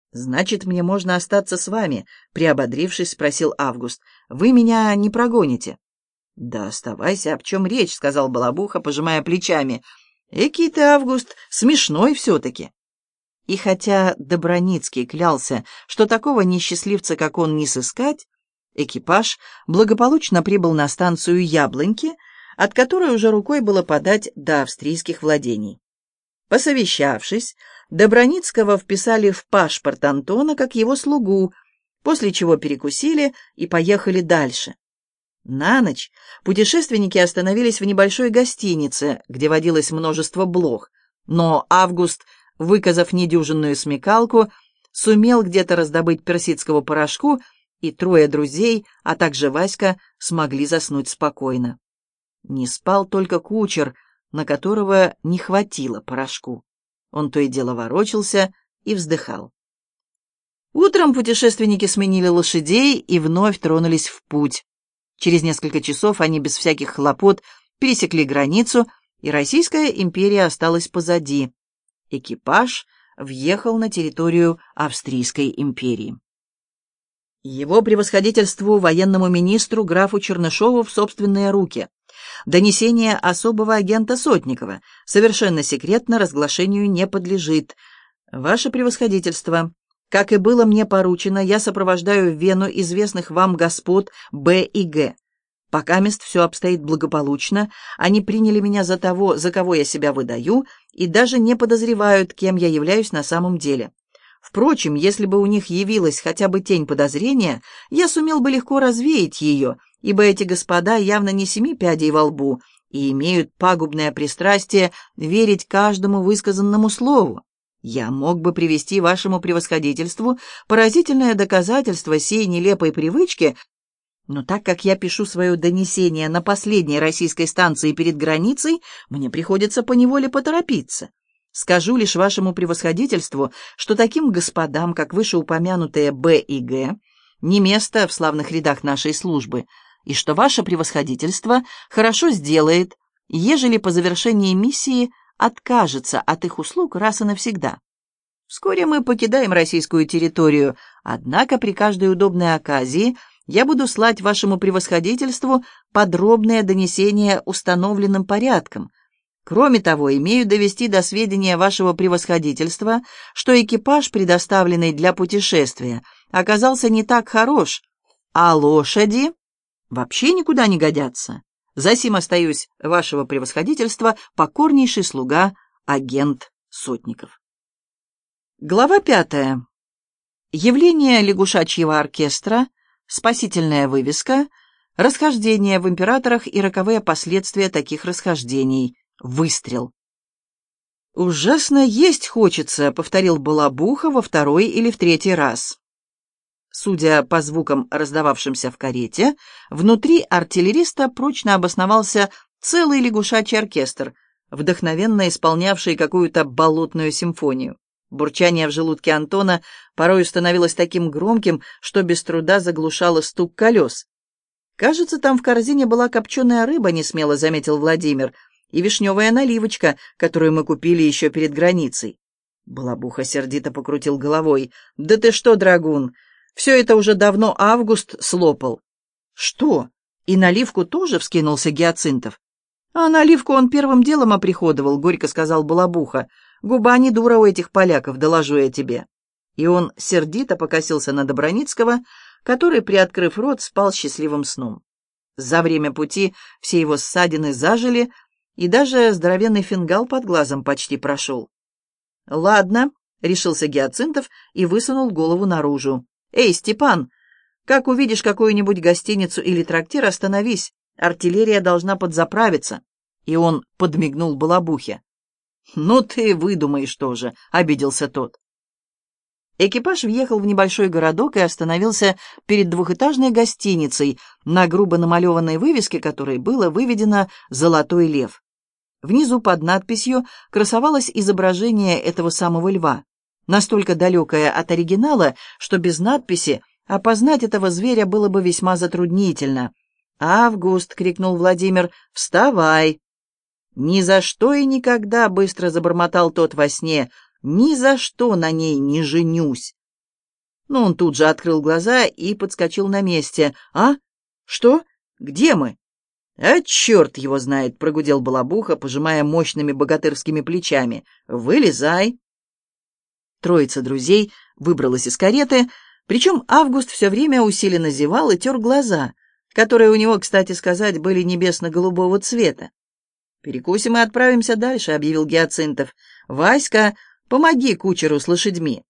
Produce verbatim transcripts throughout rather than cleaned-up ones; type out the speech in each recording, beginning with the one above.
«Значит, мне можно остаться с вами?» — приободрившись, спросил Август. «Вы меня не прогоните?» «Да оставайся, об чем речь?» — сказал Балабуха, пожимая плечами. «Экий ты, Август, смешной все-таки». И хотя Доброницкий клялся, что такого несчастливца, как он, не сыскать, экипаж благополучно прибыл на станцию Яблоньки, от которой уже рукой было подать до австрийских владений. Посовещавшись, Доброницкого вписали в пашпорт Антона как его слугу, после чего перекусили и поехали дальше. На ночь путешественники остановились в небольшой гостинице, где водилось множество блох, но Август, выказав недюжинную смекалку, сумел где-то раздобыть персидского порошку, и трое друзей, а также Васька, смогли заснуть спокойно. Не спал только кучер, на которого не хватило порошку. Он то и дело ворочался и вздыхал. Утром путешественники сменили лошадей и вновь тронулись в путь. Через несколько часов они без всяких хлопот пересекли границу, и Российская империя осталась позади. Экипаж въехал на территорию Австрийской империи. Его превосходительству военному министру графу Чернышову в собственные руки. Донесение особого агента Сотникова совершенно секретно, разглашению не подлежит. Ваше превосходительство, как и было мне поручено, я сопровождаю в Вену известных вам господ Б и Г. Покамест все обстоит благополучно, они приняли меня за того, за кого я себя выдаю, и даже не подозревают, кем я являюсь на самом деле. Впрочем, если бы у них явилась хотя бы тень подозрения, я сумел бы легко развеять ее, ибо эти господа явно не семи пядей во лбу и имеют пагубное пристрастие верить каждому высказанному слову. Я мог бы привести вашему превосходительству поразительное доказательство сей нелепой привычки, но так как я пишу свое донесение на последней российской станции перед границей, мне приходится поневоле поторопиться. Скажу лишь вашему превосходительству, что таким господам, как вышеупомянутые Б и Г, не место в славных рядах нашей службы, и что ваше превосходительство хорошо сделает, ежели по завершении миссии откажется от их услуг раз и навсегда. Вскоре мы покидаем российскую территорию, однако при каждой удобной оказии я буду слать вашему превосходительству подробное донесение установленным порядком. Кроме того, имею довести до сведения вашего превосходительства, что экипаж, предоставленный для путешествия, оказался не так хорош, а лошади вообще никуда не годятся. Засим остаюсь, вашего превосходительства, покорнейший слуга, агент Сотников. Глава пятая. Явление лягушачьего оркестра, спасительная вывеска, расхождение в императорах и роковые последствия таких расхождений. Выстрел. «Ужасно есть хочется», — повторил Балабуха во второй или в третий раз. Судя по звукам, раздававшимся в карете, внутри артиллериста прочно обосновался целый лягушачий оркестр, вдохновенно исполнявший какую-то болотную симфонию. Бурчание в желудке Антона порой становилось таким громким, что без труда заглушало стук колес. «Кажется, там в корзине была копченая рыба», — несмело заметил Владимир, «и вишневая наливочка, которую мы купили еще перед границей». Балабуха сердито покрутил головой. «Да ты что, драгун, все это уже давно Август слопал». «Что? И наливку тоже?» — вскинулся Гиацинтов. «А наливку он первым делом оприходовал», — горько сказал Балабуха. «Губа не дура у этих поляков, доложу я тебе». И он сердито покосился на Доброницкого, который, приоткрыв рот, спал счастливым сном. За время пути все его ссадины зажили, и даже здоровенный фингал под глазом почти прошел. «Ладно», — решился Гиацинтов и высунул голову наружу. «Эй, Степан, как увидишь какую-нибудь гостиницу или трактир, остановись, артиллерия должна подзаправиться». И он подмигнул Балабухе. «Ну ты выдумаешь тоже», — обиделся тот. Экипаж въехал в небольшой городок и остановился перед двухэтажной гостиницей, на грубо намалеванной вывеске которой было выведено «Золотой лев». Внизу под надписью красовалось изображение этого самого льва, настолько далекое от оригинала, что без надписи опознать этого зверя было бы весьма затруднительно. «Август!» — крикнул Владимир. «Вставай!» «Ни за что и никогда!» — быстро забормотал тот во сне. «Ни за что на ней не женюсь!» Но он тут же открыл глаза и подскочил на месте. «А? Что? Где мы?» «А черт его знает!» — прогудел Балабуха, пожимая мощными богатырскими плечами. «Вылезай!» Троица друзей выбралась из кареты, причем Август все время усиленно зевал и тер глаза, которые у него, кстати сказать, были небесно-голубого цвета. «Перекусим и отправимся дальше», — объявил Гиацинтов. «Васька, помоги кучеру с лошадьми».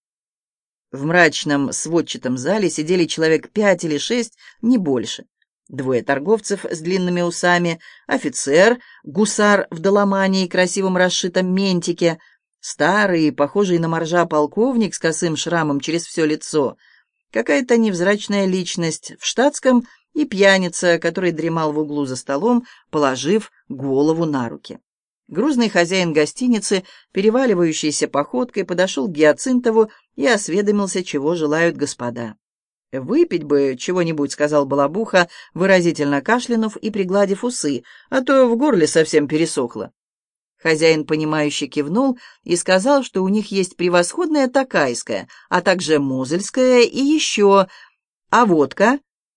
В мрачном сводчатом зале сидели человек пять или шесть, не больше. Двое торговцев с длинными усами, офицер, гусар в доломане и красивом расшитом ментике, старый, похожий на моржа полковник с косым шрамом через все лицо, какая-то невзрачная личность в штатском и пьяница, который дремал в углу за столом, положив голову на руки. Грузный хозяин гостиницы, переваливающийся походкой, подошел к Гиацинтову и осведомился, чего желают господа. «Выпить бы чего-нибудь», — сказал Балабуха, выразительно кашлянув и пригладив усы, «а то в горле совсем пересохло». Хозяин, понимающе кивнул и сказал, что у них есть превосходная такайская, а также мозельская и еще... «А водка?»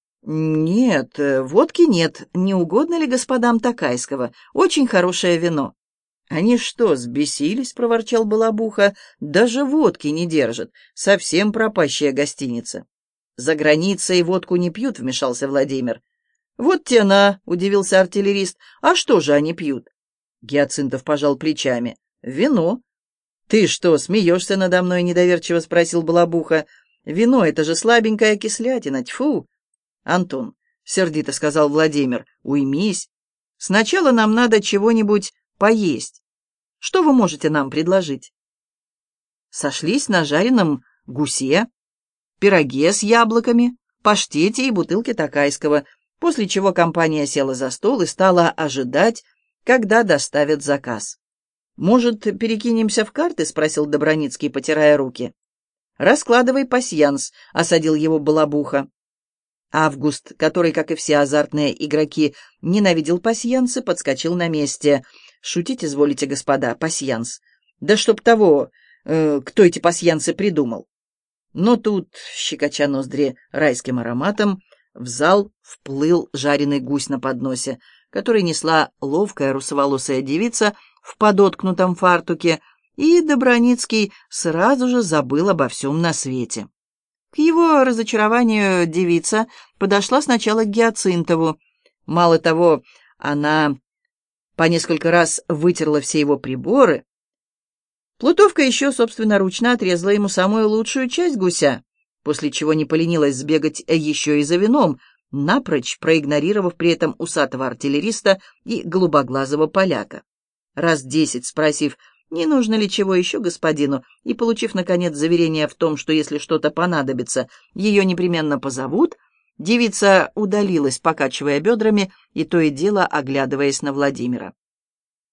«Нет, водки нет. Не угодно ли господам такайского? Очень хорошее вино». «Они что, сбесились?» — проворчал Балабуха. «Даже водки не держат. Совсем пропащая гостиница». «За границей водку не пьют», — вмешался Владимир. «Вот те на», — удивился артиллерист. «А что же они пьют?» Гиацинтов пожал плечами. «Вино». «Ты что, смеешься надо мной?» — недоверчиво спросил Балабуха. «Вино — это же слабенькая кислятина, тьфу!» «Антон», — сердито сказал Владимир, — «уймись. Сначала нам надо чего-нибудь поесть. Что вы можете нам предложить?» Сошлись на жареном гусе, пироге с яблоками, паштете и бутылке такайского, после чего компания села за стол и стала ожидать, когда доставят заказ. «Может, перекинемся в карты?» — спросил Доброницкий, потирая руки. «Раскладывай пасьянс», — осадил его Балабуха. Август, который, как и все азартные игроки, ненавидел пасьянсы, подскочил на месте. «Шутить изволите, господа, пасьянс. Да чтоб того, э, кто эти пасьянсы придумал». Но тут, щекоча ноздри райским ароматом, в зал вплыл жареный гусь на подносе, который несла ловкая русоволосая девица в подоткнутом фартуке, и Доброницкий сразу же забыл обо всем на свете. К его разочарованию девица подошла сначала к Гиацинтову. Мало того, она по несколько раз вытерла все его приборы. Плутовка еще собственноручно отрезала ему самую лучшую часть гуся, после чего не поленилась сбегать еще и за вином, напрочь проигнорировав при этом усатого артиллериста и голубоглазого поляка. Раз десять спросив, не нужно ли чего еще господину, и получив, наконец, заверение в том, что если что-то понадобится, ее непременно позовут, девица удалилась, покачивая бедрами и то и дело оглядываясь на Владимира.